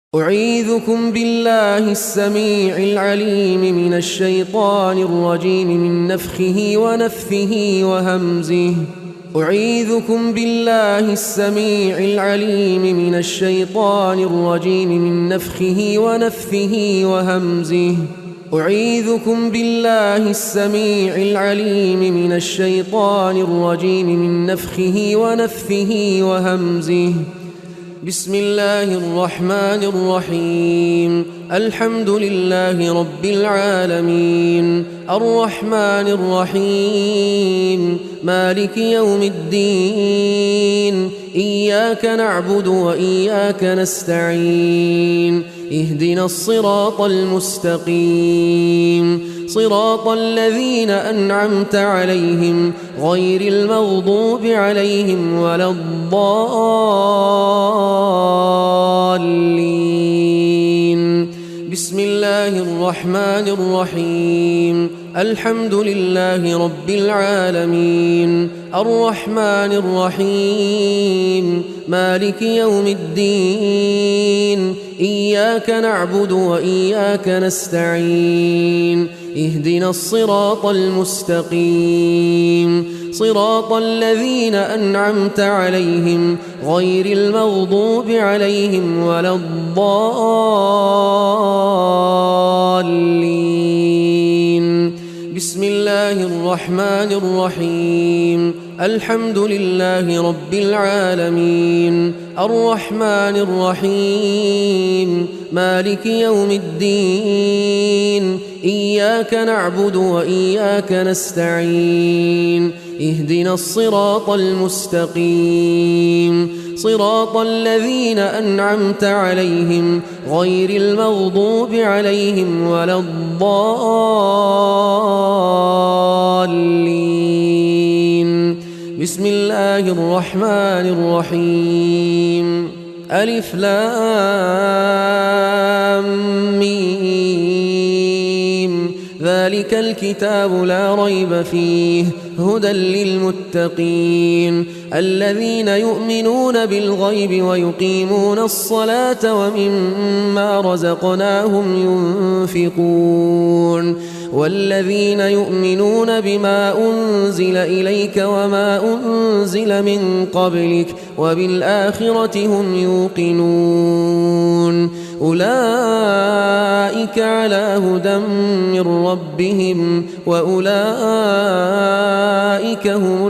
أعيذكم بالله السميع العليم من الشيطان الرجيم من نفخه ونفثه وهمزه. أعيذكم بالله السميع العليم من الشيطان الرجيم من نفخه ونفثه وهمزه. أعيذكم بالله السميع العليم من الشيطان الرجيم من نفخه ونفثه وهمزه. بسم الله الرحمن الرحيم. الحمد لله رب العالمين الرحمن الرحيم مالك يوم الدين. إياك نعبد وإياك نستعين. اهدنا الصراط المستقيم صراط الذين أنعمت عليهم غير المغضوب عليهم ولا الضالين. بسم الله الرحمن الرحيم. الحمد لله رب العالمين الرحمن الرحيم مالك يوم الدين. إياك نعبد وإياك نستعين. اهدنا الصراط المستقيم صراط الذين أنعمت عليهم غير المغضوب عليهم ولا الضالين. بسم الله الرحمن الرحيم. الحمد لله رب العالمين الرحمن الرحيم مالك يوم الدين. إياك نعبد وإياك نستعين. اهدنا الصراط المستقيم صراط الذين أنعمت عليهم غير المغضوب عليهم ولا الضالين. بسم الله الرحمن الرحيم. ألف لام ميم. ذلك الكتاب لا ريب فيه هدى للمتقين الذين يؤمنون بالغيب ويقيمون الصلاة ومما رزقناهم ينفقون والذين يؤمنون بما أنزل إليك وما أنزل من قبلك وبالآخرة هم يوقنون أولئك على هدى من ربهم وأولئك هم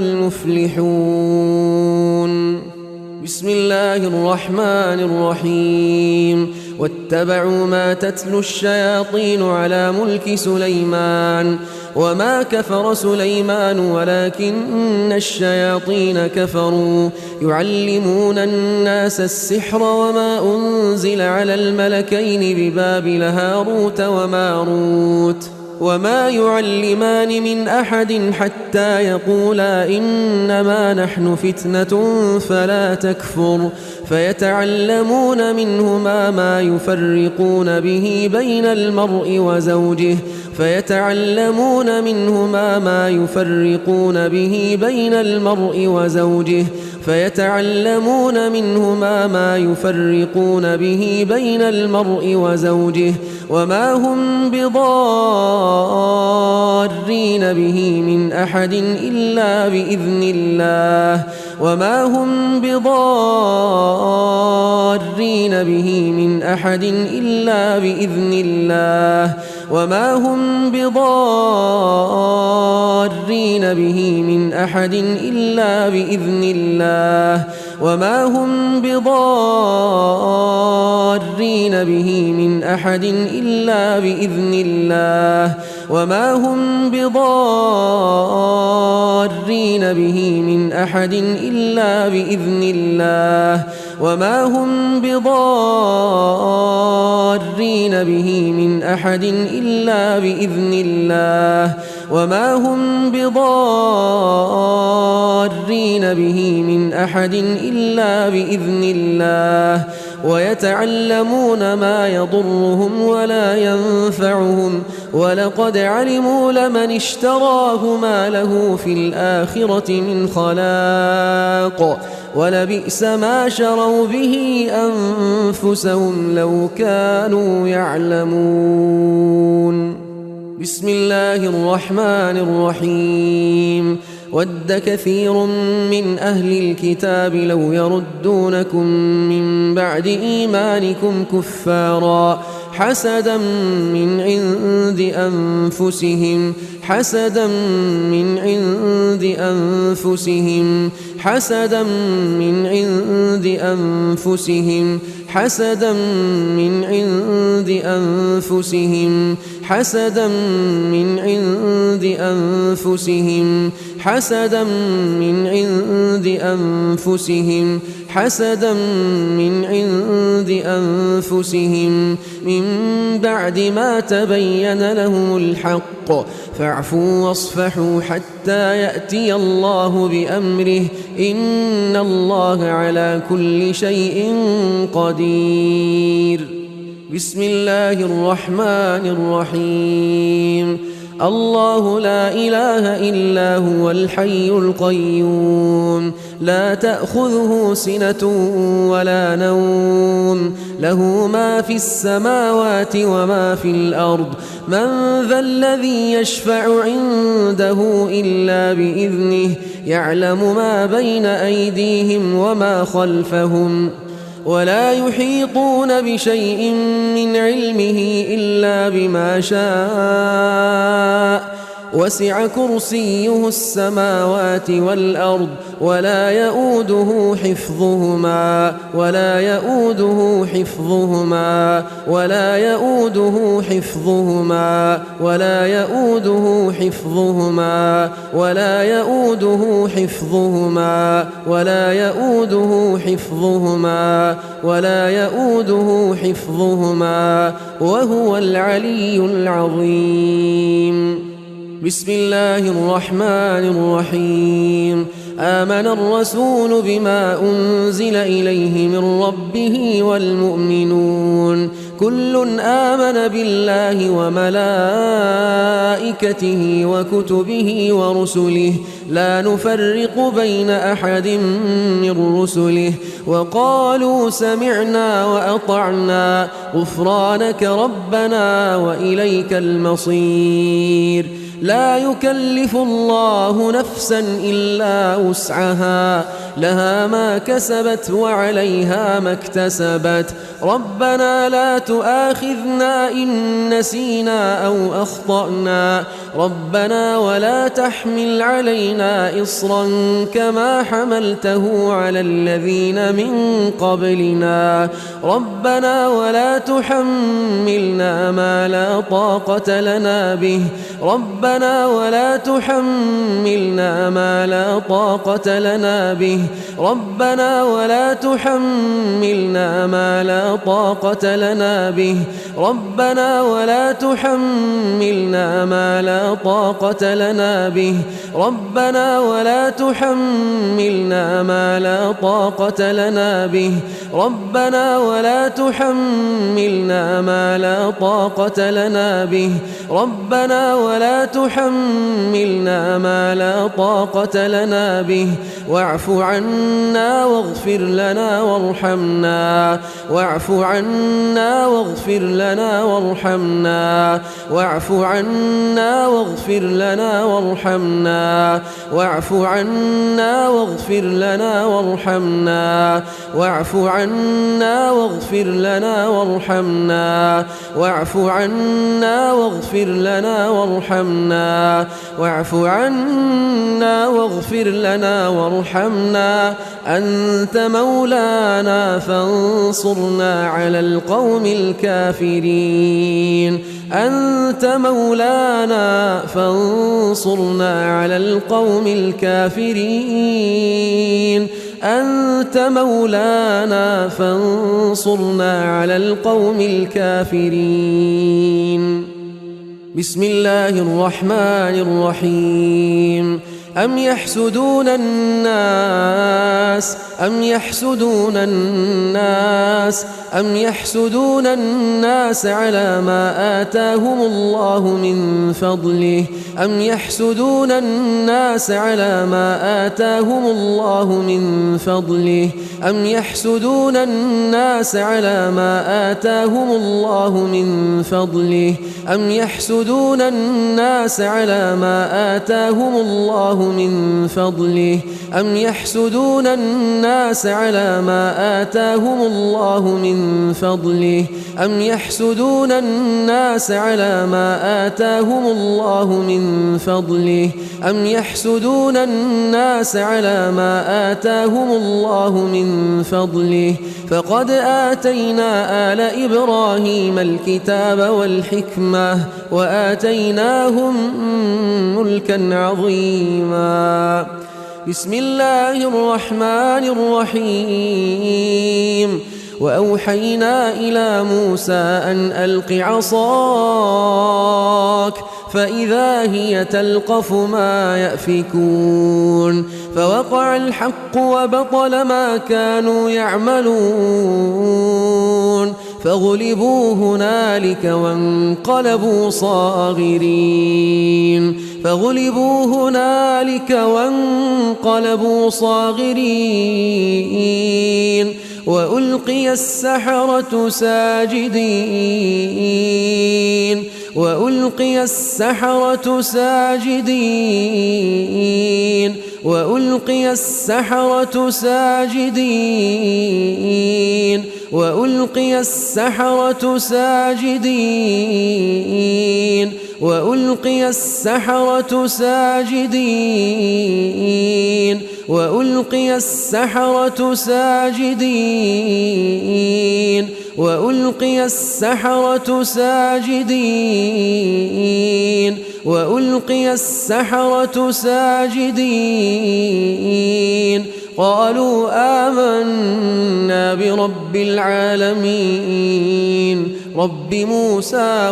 المفلحون. بسم الله الرحمن الرحيم. واتبعوا ما تتلو الشياطين على ملك سليمان وما كفر سليمان ولكن الشياطين كفروا يعلمون الناس السحر وما أنزل على الملكين ببابل هاروت وماروت وما يعلمان من أحد حتى يقولا إنما نحن فتنة فلا تكفر فيتعلمون منهما ما يفرقون به بين المرء وزوجه فيتعلمون منهما ما يفرقون به بين المرء وزوجه فيتعلمون منهما ما يفرقون به بين المرء وزوجه وما هم بضارين به من أحد إلا بإذن الله وما هم بضارين به من أحد إلا بإذن الله وما هم بضارين به من أحد إلا بإذن الله وما هم بضارين به من أحد إلا بإذن الله وما هم بضارين به من أحد إلا بإذن الله وما هم بضارين به من أحد إلا بإذن الله وما هم بضارين به من أحد إلا بإذن الله ويتعلمون ما يضرهم ولا ينفعهم ولقد علموا لمن اشتراه ما له في الآخرة من خلاق ولبئس ما شروا به أنفسهم لو كانوا يعلمون. بسم الله الرحمن الرحيم. ود كثير من أهل الكتاب لو يردونكم من بعد إيمانكم كفارا حسدا من عند أنفسهم حسدا من عند أنفسهم حسدا من عند أنفسهم حسدا من عند أنفسهم حسدا من عند أنفسهم حسدا من عند أنفسهم حسدا من عند أنفسهم من بعد ما تبين لهم الحق فاعفوا واصفحوا حتى يأتي الله بأمره إن الله على كل شيء قدير. بسم الله الرحمن الرحيم. الله لا إله إلا هو الحي القيوم لا تأخذه سنة ولا نوم له ما في السماوات وما في الأرض من ذا الذي يشفع عنده إلا بإذنه يعلم ما بين أيديهم وما خلفهم ولا يحيطون بشيء من علمه إلا بما شاء وسع كرسيه السماوات والأرض ولا يؤوده حفظهما ولا يؤوده حفظهما ولا يؤوده حفظهما ولا يؤوده حفظهما ولا يؤوده حفظهما ولا يؤوده حفظهما ولا يؤوده حفظهما وهو العلي العظيم. بسم الله الرحمن الرحيم. آمن الرسول بما أنزل إليه من ربه والمؤمنون كل آمن بالله وملائكته وكتبه ورسله لا نفرق بين أحد من رسله وقالوا سمعنا وأطعنا غفرانك ربنا وإليك المصير. لا يكلف الله نفسا إلا وسعها لها ما كسبت وعليها ما اكتسبت ربنا لا تؤاخذنا إن نسينا أو أخطأنا ربنا ولا تحمل علينا إصرا كما حملته على الذين من قبلنا ربنا ولا تحملنا ما لا طاقة لنا به ربنا ولا تحملنا ما لا طاقة لنا به ربنا ولا تحملنا ما لا طاقة لنا به ربنا ولا تحملنا ما لا طاقة لنا به ربنا ولا تحملنا ما لا طاقة لنا به ربنا ولا تحملنا ما لا طاقة لنا به ربنا ولا تحملنا ما لا طاقة لنا به واعف عنا واغفر لنا وارحمنا واعف عنا واغفر لنا وارحمنا واعف عنا واغفر لنا وارحمنا واعف عنا واغفر لنا وارحمنا واعف عنا واغفر لنا وارحمنا واعف عنا واغفر لنا وارحمنا واعف عنا واغفر لنا وارحمنا أنت مولانا فانصرنا على القوم الكافرين أنت مولانا فانصرنا على القوم الكافرين أنت مولانا فانصرنا على القوم الكافرين. بسم الله الرحمن الرحيم. أم يحسدون الناس على ما آتاهم الله من فضله فقد آتينا آل إبراهيم الكتاب والحكمة وآتيناهم ملكا عظيما. بسم الله الرحمن الرحيم. وأوحينا إلى موسى أن ألق عصاك فإذا هي تلقف ما يأفكون فوقع الحق وبطل ما كانوا يعملون فغلبوا هنالك وانقلبوا صاغرين وألقي السحرة ساجدين وألقي السحرة ساجدين وألقي السحرة ساجدين وألقي السحرة ساجدين وألقي السحرة ساجدين وألقي السحرة ساجدين وألقي السحرة ساجدين وألقي السحرة ساجدين قالوا آمنا برب العالمين رب موسى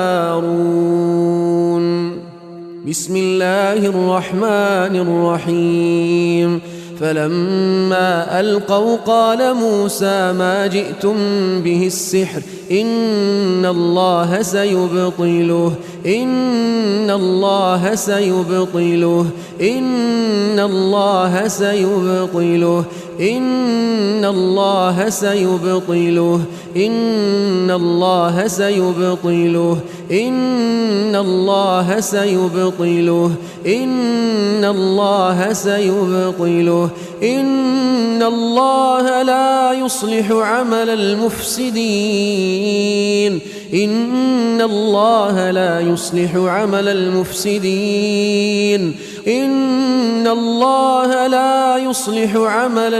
وهارون. بسم الله الرحمن الرحيم. فلما ألقوا قال موسى ما جئتم به السحر إن الله سيبطله إن الله سيبطله إن الله سيبطله إن الله سيبطله إن الله سيبطله إن الله سيبطله إن الله سيبطله إن الله لا يصلح عمل المفسدين إن الله لا يصلح عمل المفسدين إن الله لا يصلح عمل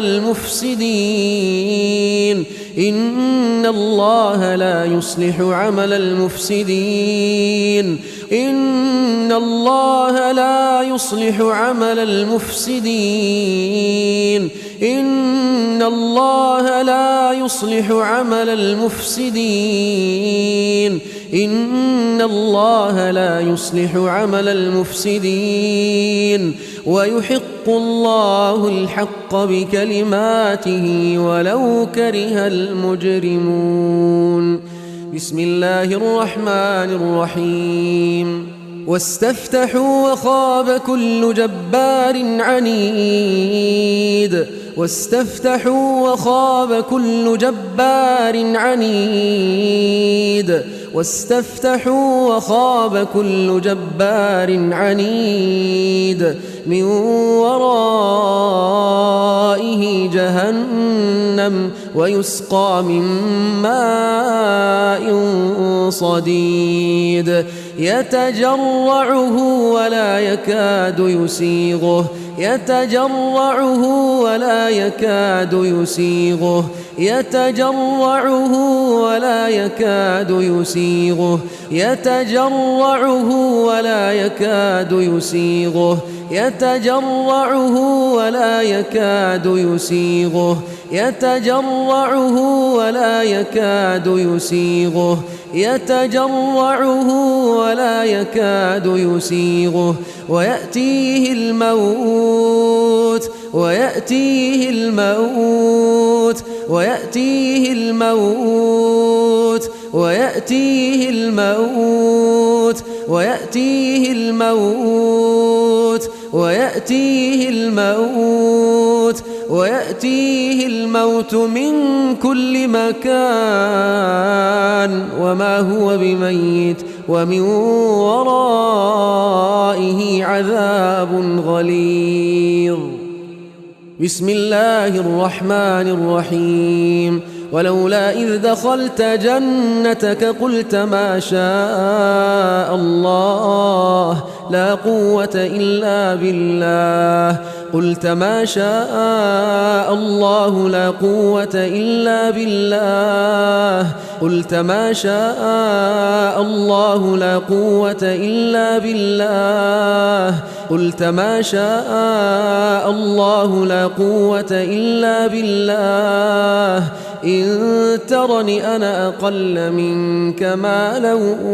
المفسدين إن الله لا يصلح عمل المفسدين إن الله لا يصلح عمل المفسدين إن الله لا يصلح عمل المفسدين إن الله لا يصلح عمل المفسدين ويحق الله الحق بكلماته ولو كره المجرمون. بسم الله الرحمن الرحيم. واستفتحوا وخاب كل جبار عنيد واستفتحوا وخاب كل جبار عنيد واستفتحوا وخاب كل جبار عنيد من ورائه جهنم ويسقى من ماء صديد يتجرعه ولا يكاد يسيغه يتجرعه ولا يكاد يسيغه يتجرعه ولا يكاد يسيغه يتجرعه ولا يكاد يسيغه يتجرعه ولا يكاد يسيغه يتجرعه ولا يكاد يسيغه يتجرعه ولا يكاد يسيغه ويأتيه الموت ويأتيه الموت ويأتيه الموت ويأتيه الموت ويأتيه الموت ويأتيه الموت ويأتيه الموت من كل مكان وما هو بميت ومن ورائه عذاب غليظ. بسم الله الرحمن الرحيم. ولولا إذ دخلت جنتك قلت ما شاء الله لا قوة إلا بالله قلت ما شاء الله لا قوة إلا بالله قلت ما شاء الله لا قوة إلا بالله قلت ما شاء الله لا قوة إلا بالله إن ترني أنا أقل منك مالا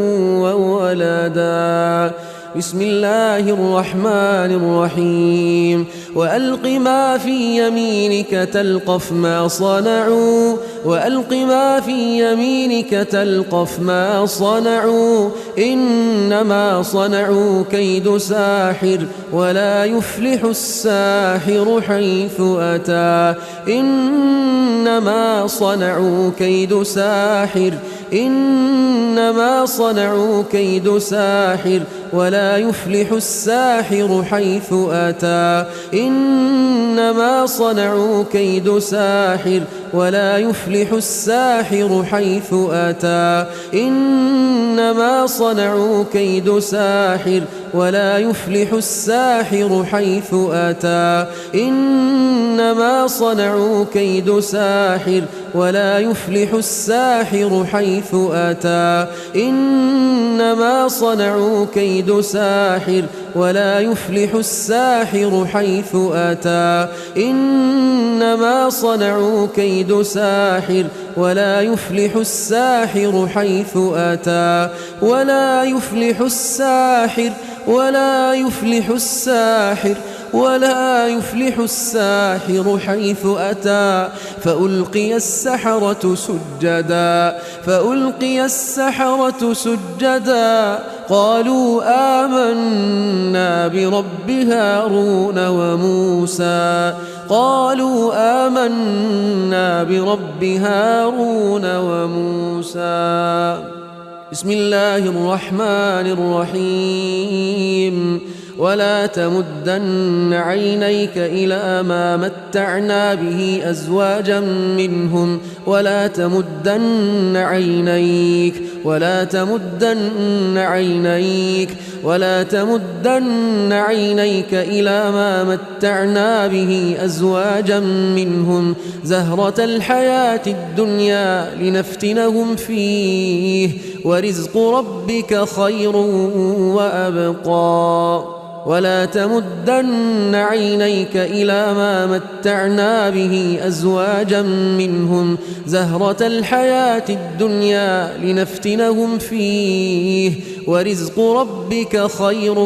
وولدا. بسم الله الرحمن الرحيم. وألق ما في يمينك تلقف ما صنعوا وألق ما في يمينك تلقف ما صنعوا إنما صنعوا كيد ساحر ولا يفلح الساحر حيث أتى إنما صنعوا كيد ساحر إنما صنعوا كيد ساحر ولا يفلح الساحر حيث أتى إنما صنعوا كيد ساحر ولا يفلح الساحر حيث أتى إنما صنعوا كيد ساحر ولا يفلح الساحر حيث أتى إنما صنعوا كيد ساحر ولا يفلح الساحر حيث أتى إنما صنعوا كيد ساحر ولا يفلح الساحر حيث أتى إنما صنعوا كيد ساحر ولا يفلح الساحر حيث أتى ولا يفلح الساحر ولا يفلح الساحر ولا يفلح الساحر حيث أتى فألقي السحرة سجدا قالوا آمنا برب هارون وموسى قالوا آمنا برب هارون وموسى. بسم الله الرحمن الرحيم. ولا تمدن عينيك إلى ما متعنا به أزواجا منهم ولا تمدن عينيك إلى ما متعنا به أزواجا منهم زهرة الحياة الدنيا لنفتنهم فيه ورزق ربك خير وأبقى. ولا تمدن عينيك إلى ما متعنا به أزواجا منهم زهرة الحياة الدنيا لنفتنهم فيه ورزق ربك خير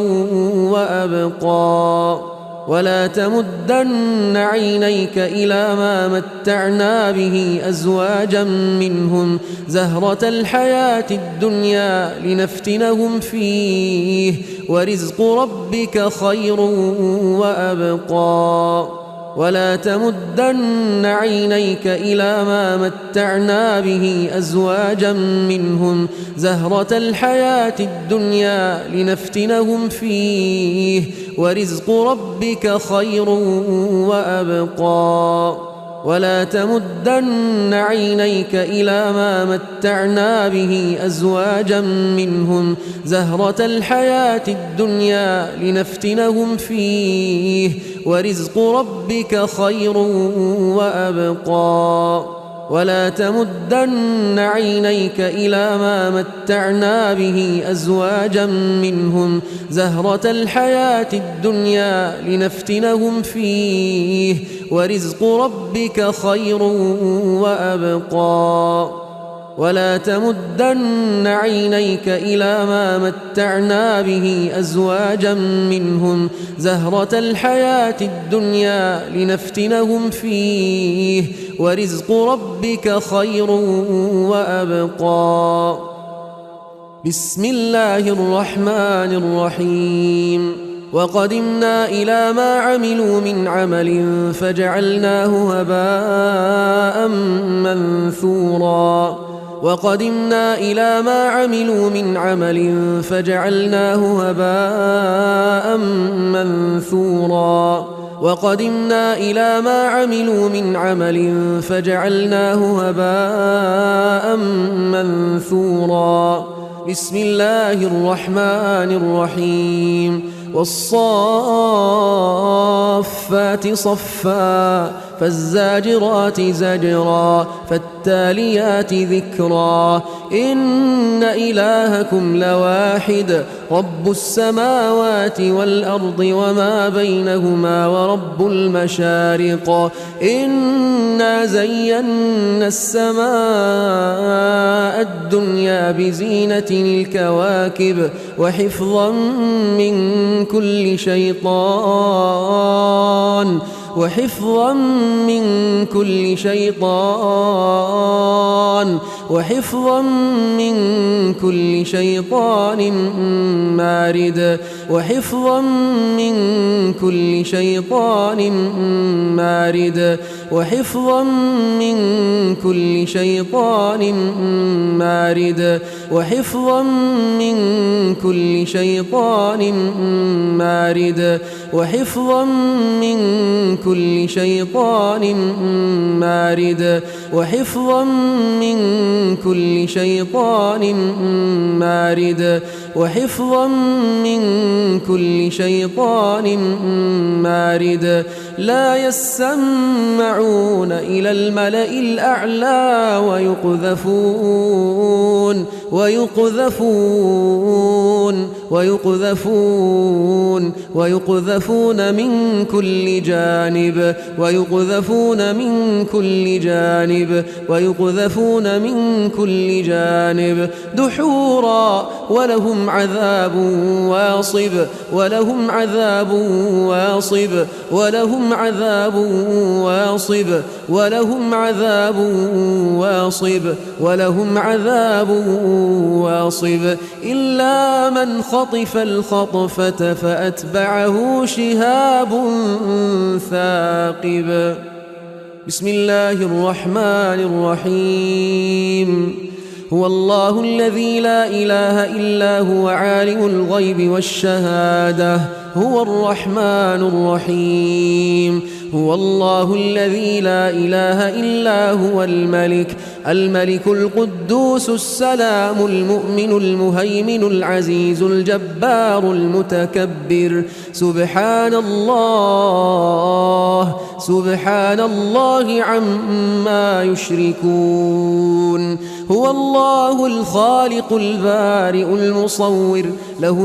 وأبقى. ولا تمدن عينيك إلى ما متعنا به أزواجا منهم زهرة الحياة الدنيا لنفتنهم فيه ورزق ربك خير وأبقى. ولا تمدن عينيك إلى ما متعنا به أزواجا منهم زهرة الحياة الدنيا لنفتنهم فيه ورزق ربك خير وأبقى. ولا تمدن عينيك إلى ما متعنا به أزواجا منهم زهرة الحياة الدنيا لنفتنهم فيه ورزق ربك خير وأبقى. ولا تمدن عينيك إلى ما متعنا به أزواجا منهم زهرة الحياة الدنيا لنفتنهم فيه ورزق ربك خير وأبقى ولا تمدن عينيك إلى ما متعنا به أزواجا منهم زهرة الحياة الدنيا لنفتنهم فيه ورزق ربك خير وأبقى. بسم الله الرحمن الرحيم. وقدمنا إلى ما عملوا من عمل فجعلناه هباء منثورا وقدمنا إلى ما عملوا من عمل فجعلناه هباء منثورا وقدمنا إلى ما عملوا من عمل فجعلناه هباء منثورا. بسم الله الرحمن الرحيم. والصافات صفا فالزاجرات زجرا فالتاليات ذكرا إن إلهكم لواحد رب السماوات والأرض وما بينهما ورب المشارق إنا زينا السماء الدنيا بزينة الكواكب وحفظا من كل شيطان وحفظا من كل شيطان وحفظا من كل شيطان مارد وحفظا من كل شيطان مارد وحفظا من كل شيطان مارد وحفظا من كل شيطان مارد وحفظا من كل شيطان مارد وحفظا من كل شيطان مارد وحفظا من كل شيطان مارد. لا يسمعون إلى الملأ الأعلى ويقذفون من كل جانب ويقذفون من كل جانب ويقذفون من كل جانب دحورا ولهم عذاب واصب ولهم عذاب واصب ولهم عذاب واصب ولهم عذاب واصب ولهم عذاب واصب إلا من خطف الخطفة فأتبعه شهاب ثاقب. بسم الله الرحمن الرحيم. هو الله الذي لا إله إلا هو عالم الغيب والشهادة هو الرحمن الرحيم. هو الله الذي لا إله إلا هو الملك القدوس السلام المؤمن المهيمن العزيز الجبار المتكبر سبحان الله عما يشركون. هو الله الخالق البارئ المصور له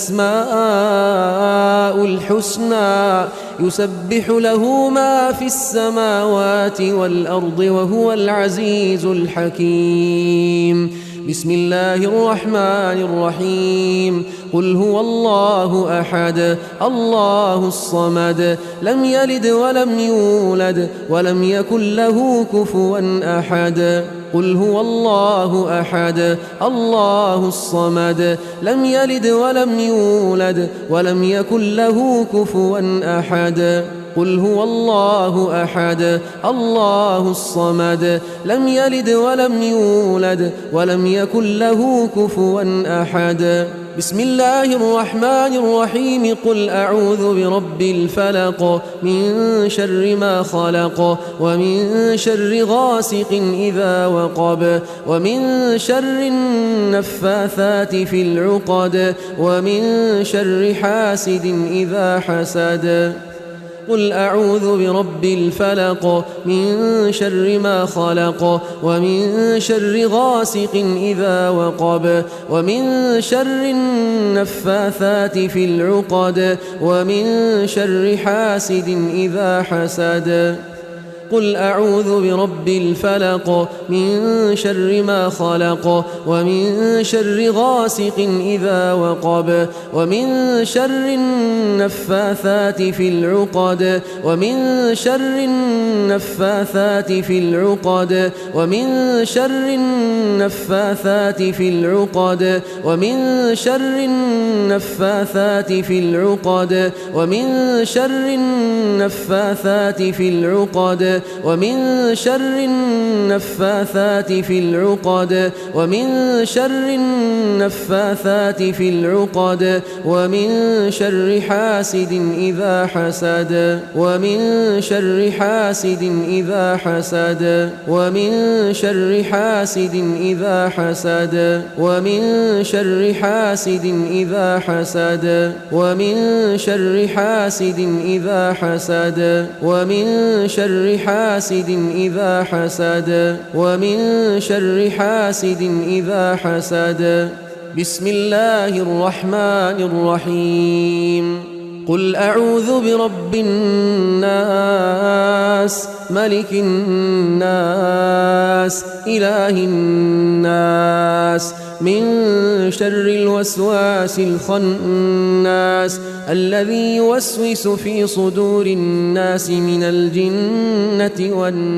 الأسماء الحسنى يسبح له ما في السماوات والأرض وهو العزيز الحكيم. بسم الله الرحمن الرحيم. قل هو الله أحد الله الصمد لم يلد ولم يولد ولم يكن له كفوا أحد. قل هو الله أحد الله الصمد لم يلد ولم يولد ولم يكن له كفوا أحد. قل هو الله أحد الله الصمد لم يلد ولم يولد ولم يكن له كفوا أحد. بسم الله الرحمن الرحيم. قل أعوذ برب الفلق من شر ما خلق ومن شر غاسق إذا وقب ومن شر النفاثات في العقد ومن شر حاسد إذا حسد. قل أعوذ برب الفلق من شر ما خلق ومن شر غاسق إذا وقب ومن شر النفاثات في العقد ومن شر حاسد إذا حسد قل أعوذ برب الفلق من شر ما خلق ومن شر غاسق إذا وقب ومن شر النفاثات في العقد ومن شر النفاثات في العقد ومن شر النفاثات في العقد ومن شر النفاثات في العقد ومن شر النفاثات في العقد ومن شر النفاثات في العقد ومن شر النفاثات في العقد ومن شر حاسد إذا حسد ومن شر حاسد إذا حسد ومن شر حاسد إذا حسد ومن شر حاسد إذا حسد ومن شر حاسد إذا حسد ومن شر حاسد إذا حسد ومن شر حاسد إذا حسد بسم الله الرحمن الرحيم قل أعوذ برب الناس ملك الناس إله الناس من شر الوسواس الخناس الذي يوسوس في صدور الناس من الجنة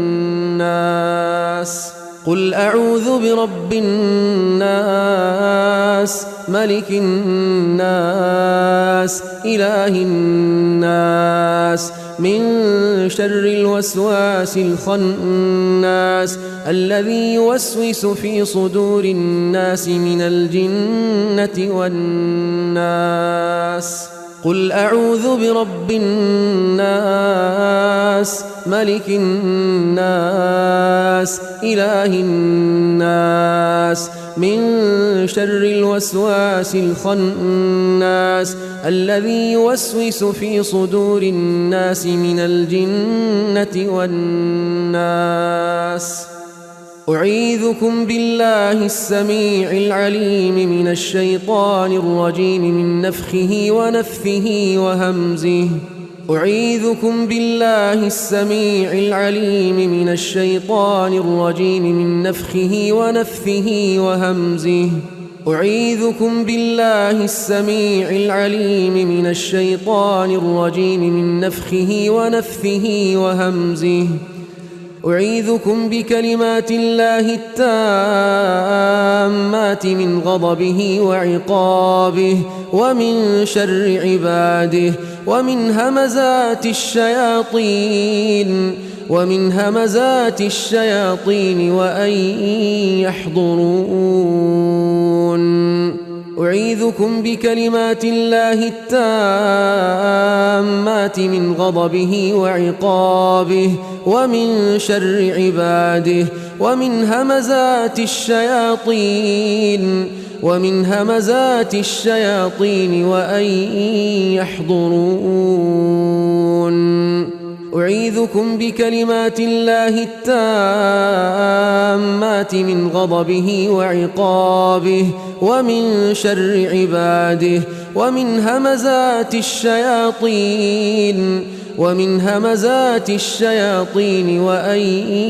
والناس قل أعوذ برب الناس ملك الناس إله الناس من شر الوسواس الخناس الذي يوسوس في صدور الناس من الجنة والناس قل أعوذ برب الناس ملك الناس إله الناس من شر الوسواس الخناس الذي يوسوس في صدور الناس من الجنة والناس أعيذكم بالله السميع العليم من الشيطان الرجيم من نفخه ونفثه وهمزه أعيذكم بالله السميع العليم من الشيطان الرجيم من نفخه ونفثه وهمزه أعيذكم بالله السميع العليم من الشيطان الرجيم من نفخه ونفثه وهمزه أعيذكم بكلمات الله التامات من غضبه وعقابه ومن شر عباده ومن همزات الشياطين وأن يحضرون أعيذكم بكلمات الله التامات من غضبه وعقابه ومن شر عباده ومن همزات الشياطين وأن يحضرون أعيذكم بكلمات الله التامات من غضبه وعقابه ومن شر عباده ومن همزات الشياطين وأن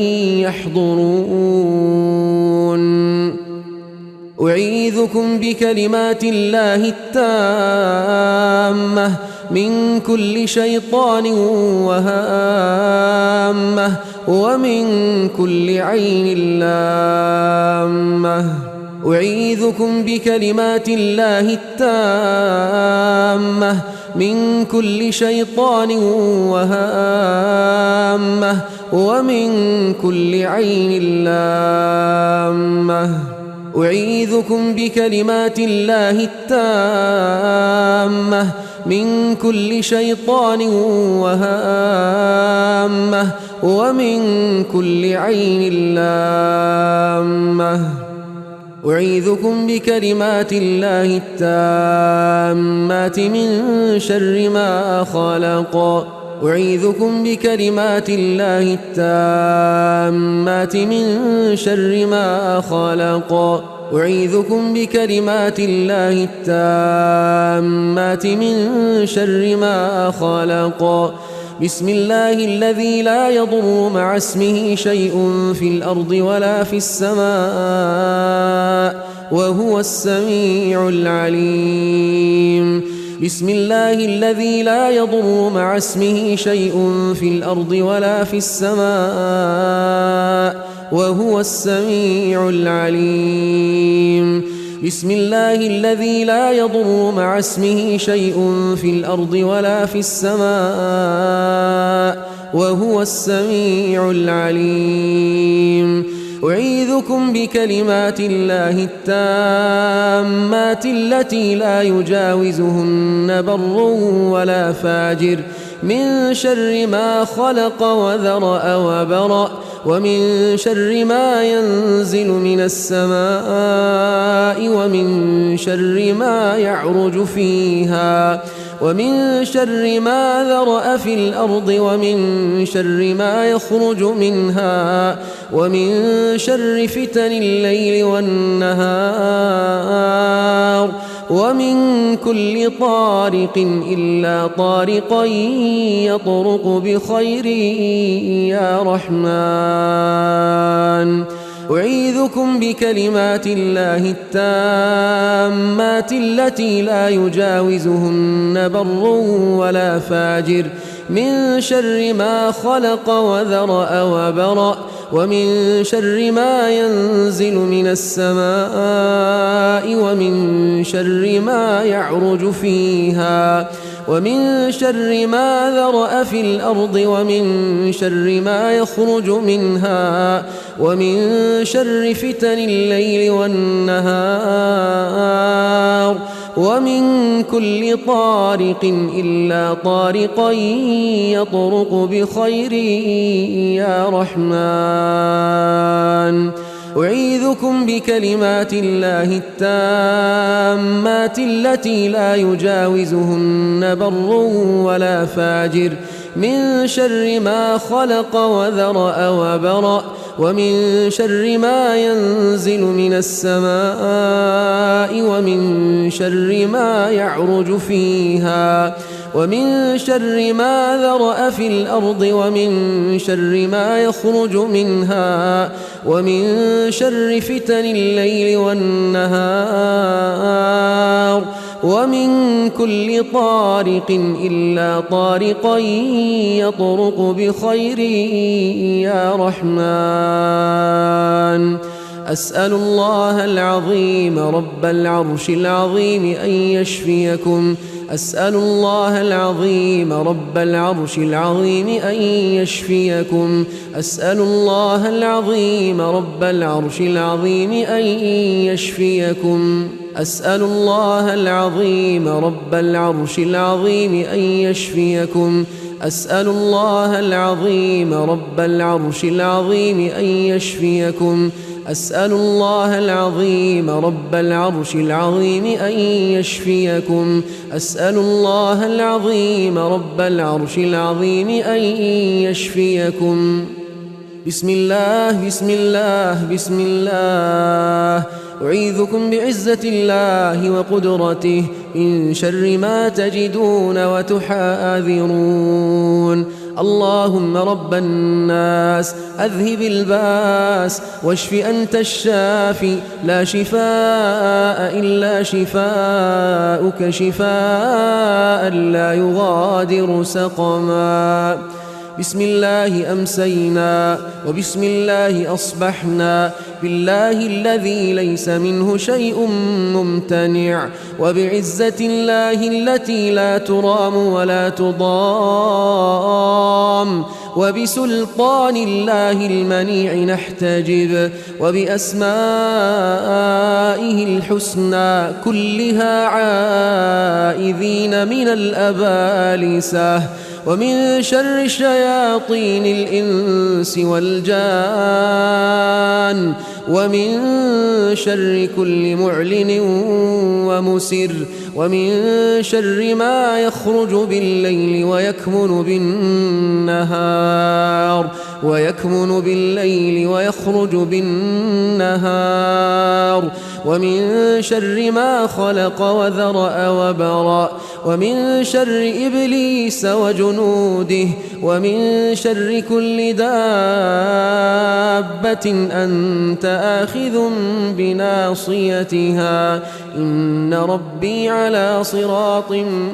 يحضرون أعيذكم بكلمات الله التامة من كل شيطان وهامة ومن كل عين لامة أعيذكم بكلمات الله التامة من كل شيطان وهامة ومن كل عين لامة أعيذكم بكلمات الله التامة من كل شيطان وهامة ومن كل عين لامة أعيذكم بكلمات الله التامات من شر ما خلق أعيذكم بكلمات الله التامات من شر ما خلق أعيذكم بكلمات الله التامات من شر ما خلق بسم الله الذي لا يضر مع اسمه شيء في الأرض ولا في السماء وهو السميع العليم بسم الله الذي لا يضر مع اسمه شيء في الأرض ولا في السماء وهو السميع العليم بسم الله الذي لا يضر مع اسمه شيء في الأرض ولا في السماء وهو السميع العليم أعيذكم بكلمات الله التامات التي لا يجاوزهن بر ولا فاجر من شر ما خلق وذرأ وبرأ ومن شر ما ينزل من السماء ومن شر ما يعرج فيها ومن شر ما ذرأ في الأرض ومن شر ما يخرج منها ومن شر فتن الليل والنهار ومن كل طارق إلا طارقا يطرق بخير يا رحمن أعيذكم بكلمات الله التامات التي لا يجاوزهن بر ولا فاجر من شر ما خلق وذرأ وبرأ ومن شر ما ينزل من السماء ومن شر ما يعرج فيها ومن شر ما ذرأ في الأرض ومن شر ما يخرج منها ومن شر فتن الليل والنهار ومن كل طارق إلا طارقا يطرق بخير يا رحمن أعيذكم بكلمات الله التامات التي لا يجاوزهن بر ولا فاجر من شر ما خلق وذرأ وبرأ ومن شر ما ينزل من السماء ومن شر ما يعرج فيها ومن شر ما ذرأ في الأرض ومن شر ما يخرج منها ومن شر فتن الليل والنهار ومن كل طارق إلا طارقا يطرق بخير يا رحمن أسأل الله العظيم رب العرش العظيم أن يشفيكم أسأل الله العظيم رب العرش العظيم أن يشفيكم أسأل الله العظيم رب العرش العظيم أن يشفيكم أسأل الله العظيم رب العرش العظيم أن يشفيكم أسأل الله العظيم رب العرش العظيم أن يشفيكم أسأل الله العظيم رب العرش العظيم أن يشفيكم أسأل الله العظيم رب العرش العظيم أن يشفيكم بسم الله بسم الله بسم الله أعيذكم بعزة الله وقدرته من شر ما تجدون وتحاذرون اللهم رب الناس أذهب الباس واشف أنت الشافي لا شفاء إلا شفاءك شفاء لا يغادر سقما بسم الله أمسينا وبسم الله أصبحنا بالله الذي ليس منه شيء ممتنع وبعزة الله التي لا ترام ولا تضام وبسلطان الله المنيع نحتجب وبأسمائه الحسنى كلها عائذين من الأبالسة ومن شر شياطين الإنس والجان ومن شر كل معلن ومسر ومن شر ما يخرج بالليل ويكمن بالليل ويخرج بالنهار ومن شر ما خلق وذرأ وبرأ ومن شر إبليس وجنوده ومن شر كل دابة أنت آخذ بناصيتها إن ربي على صراط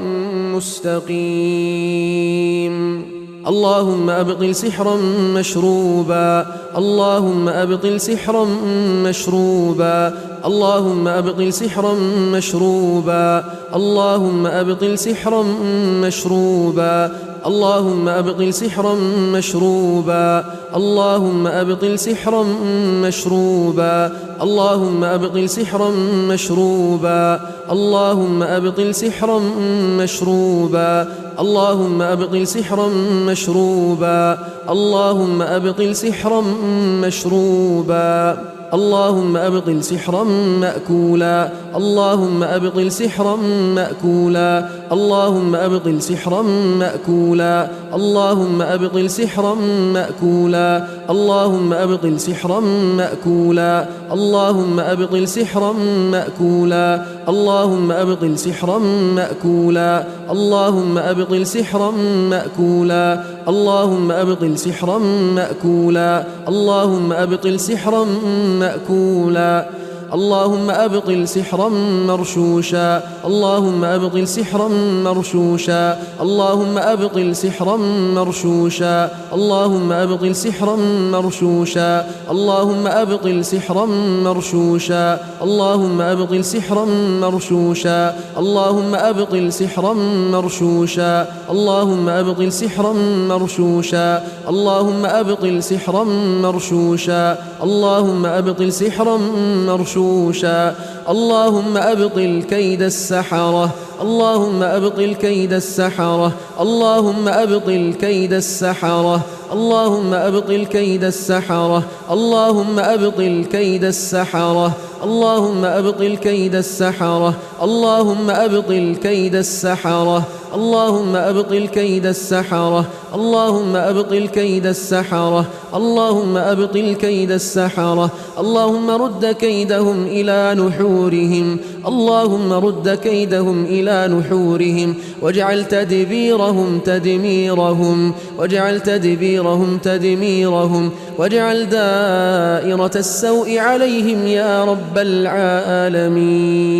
مستقيم اللهم أبطل سحرا مشروبا اللهم أبطل سحرا مشروبا اللهم أبطل سحرا مشروبا اللهم أبطل سحرا مشروبا اللهم أبطل سحرا مشروبا اللهم أبطل سحرا مشروبا اللهم أبطل سحرا مشروبا اللهم أبطل سحرا مشروبا اللهم أبطل سحرا مشروبا اللهم أبطل سحرا مشروبا اللهم أبطل سحرا مأكولا اللهم أبطل سحرا مأكولا اللهم أبطل سحرا مأكولا اللهم أبطل سحرا مأكولا اللهم أبطل سحرا مأكولا اللهم أبطل سحرا مأكولا اللهم أبطل سحرا مأكولا اللهم أبطل سحرا مأكولا اللهم أبطل سحرا مأكولا اللهم أبطل سحرا مأكولا اللهم أبطل سحرا مرشوشا اللهم أبطل سحرا مرشوشا اللهم أبطل سحرا مرشوشا اللهم أبطل سحرا مرشوشا اللهم أبطل سحرا مرشوشا اللهم أبطل سحرا مرشوشا اللهم أبطل سحرا مرشوشا اللهم أبطل سحرا مرشوشا اللهم أبطل سحرا مرشوشا اللهم أبطل سحرا مرشوشا اللهم أبطل كيد السحرة اللهم أبطل كيد السحرة اللهم أبطل كيد السحرة اللهم أبطل كيد السحرة اللهم أبطل كيد السحرة اللهم أبطل كيد السحرة اللهم أبطل كيد السحرة اللهم أبطل كيد السحرة اللهم أبطل كيد السحرة اللهم أبطل كيد السحرة اللهم رد كيدهم إلى نحورهم اللهم رد كيدهم إلى نحورهم واجعل تدبيرهم تدميرهم واجعل تدبيرهم تدميرهم واجعل دائرة السوء عليهم يا رب العالمين